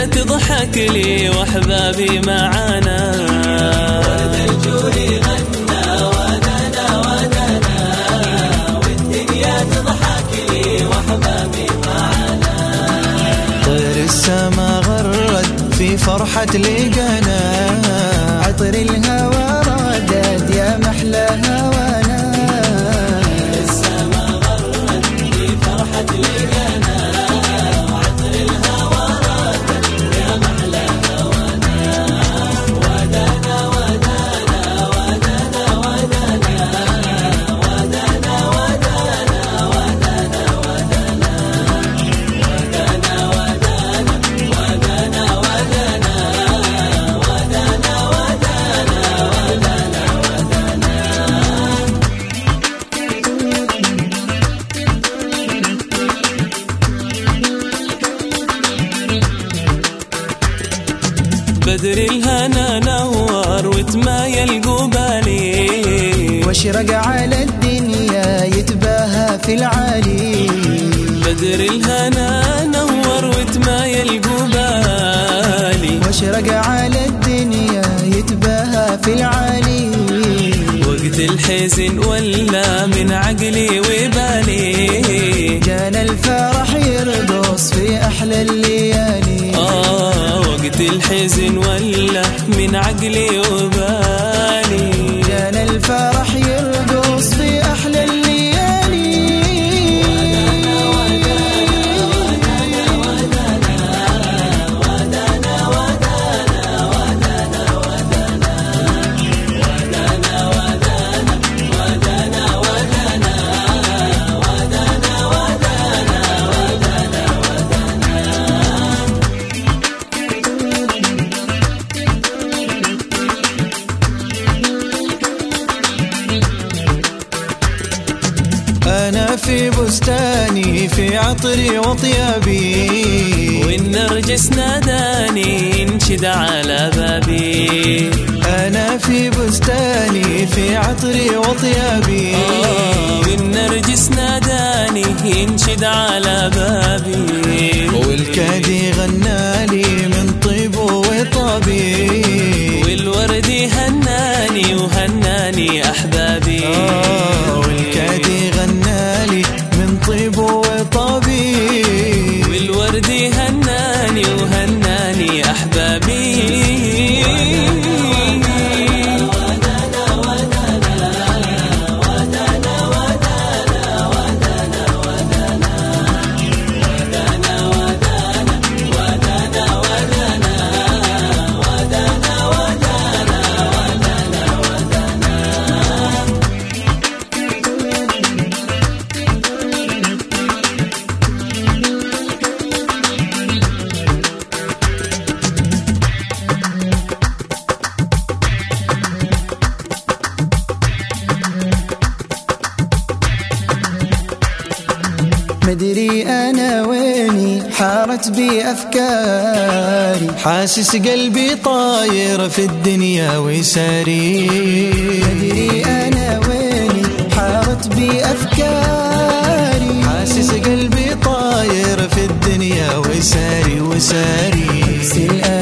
تضحك لي واحبابي معانا. ورد الجوري غنى ودانا ودانا، والدنيا تضحك لي واحبابي معانا. طير السما غرد في فرحة لقانا، عطر الهوى ردد يا محلى هوانا. السما غرد في فرحة لقانا، عطر الهوى ردد يا محلى هوانا. ودانا ودانا ودانا ودانا، ودانا ودانا ودانا ودانا، ودانا ودانا ودانا ودانا، ودانا بدر الهنا نور وتمايل قبالي، واشرق على الدنيا يتباهى في العالي. بدر الهنا نور وتمايل قبالي، واشرق على الدنيا يتباهى في العالي. وقت الحزن ولا من عقلي وبالي، جانا الفرح يرقص في أحلى الليالي. وقت الحزن ولا من عقلي وبالي، جانا الفرح يرقص في أحلى الليالي. أنا في بستاني في عطري وطيابي، والنرجس ناداني ينشد على بابي. أنا في بستاني في عطري وطيابي، والنرجس ناداني ينشد على بابي. والكادي غنالي من طيب وطابي، والورد هناني وهناني أحبابي. والكادي غنالي من طيب وطابي، والورد هناني وهناني أحبابي. مدري أنا ويني حارت بي أفكاري، حاسس قلبي طاير في الدنيا وساري. مدري أنا ويني حارت بي أفكاري، حاسس قلبي طاير في الدنيا وساري وساري.